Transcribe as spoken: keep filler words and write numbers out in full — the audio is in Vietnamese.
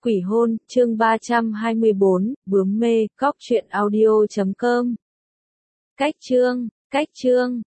Quỷ hôn, chương ba trăm hai mươi bốn, bướm mê, cóc truyện audio chấm com. Cách chương, cách chương.